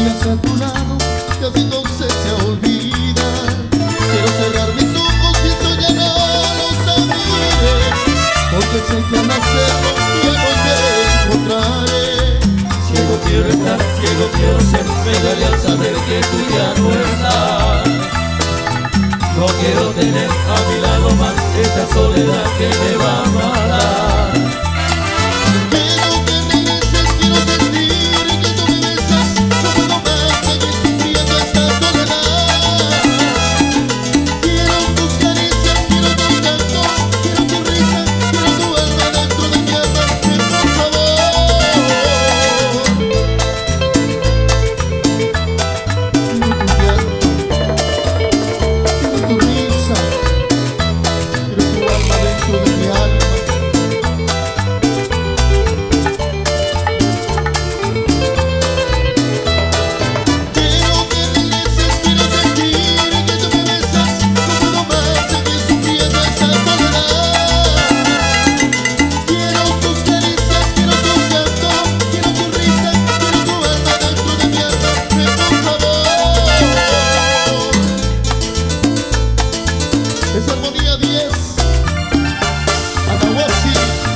días a tu lado, casi entonces se olvida. Quiero cerrar mis ojos, pienso ya no los abriré, porque sé que al hacerlo ya no te encontraré. Ciego quiero estar, ciego quiero ser, me duele al saber que tú ya no estás. No quiero tener a mi lado más esta soledad que me va a matar. Quiero que regreses, quiero sentir que tú me besas. No puedo más seguir sufriendo esta soledad. Quiero tus caricias, quiero tu canto, quiero tu risa, quiero tu alma dentro de mi alma, por favor. Quiero tu llanto, quiero tu risa, quiero tu alma dentro de mi alma. Quiero que regreses, quiero sentir que tú me besas. No puedo más seguir sufriendo esta soledad. Quiero tus caricias, quiero tu canto, quiero tu risa, quiero tu alma dentro de mi alma, por favor. Es Armonía 10, Anahuasi,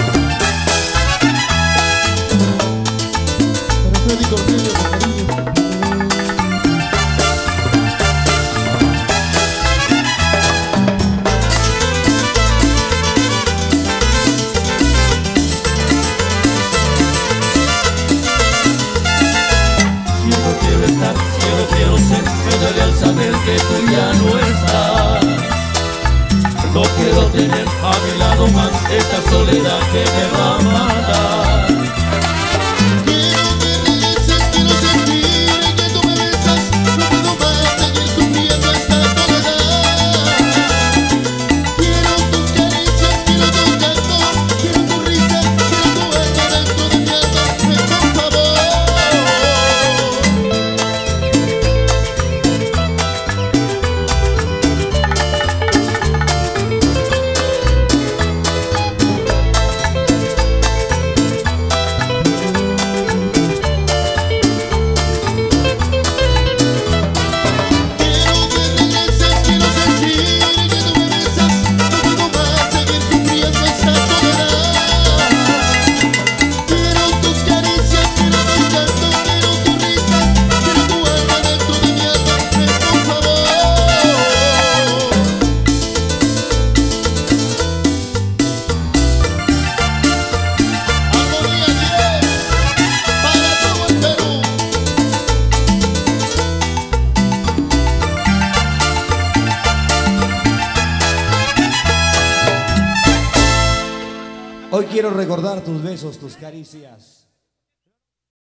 para Freddy Cornelio, con cariño. Ciego quiero estar, ciego quiero ser, me duele al saber que tú ya no estás. No quiero tener a mi lado más esta soledad que me va a matar. Quiero que regreses, quiero sentir que tú me besas. No puedo más seguir sufriendo esta soledad. Quiero tus caricias, quiero tu canto, quiero tu risa, quiero tu alma dentro de mi alma, por favor. Quiero que regreses, quiero sentir que tú me besas. No puedo más seguir sufriendo esta soledad. Quiero tus caricias, quiero tu canto, quiero tu risa, quiero tu alma dentro de mi alma, por favor. Armonía 10, para todo el Perú. Hoy quiero recordar tus besos, tus caricias.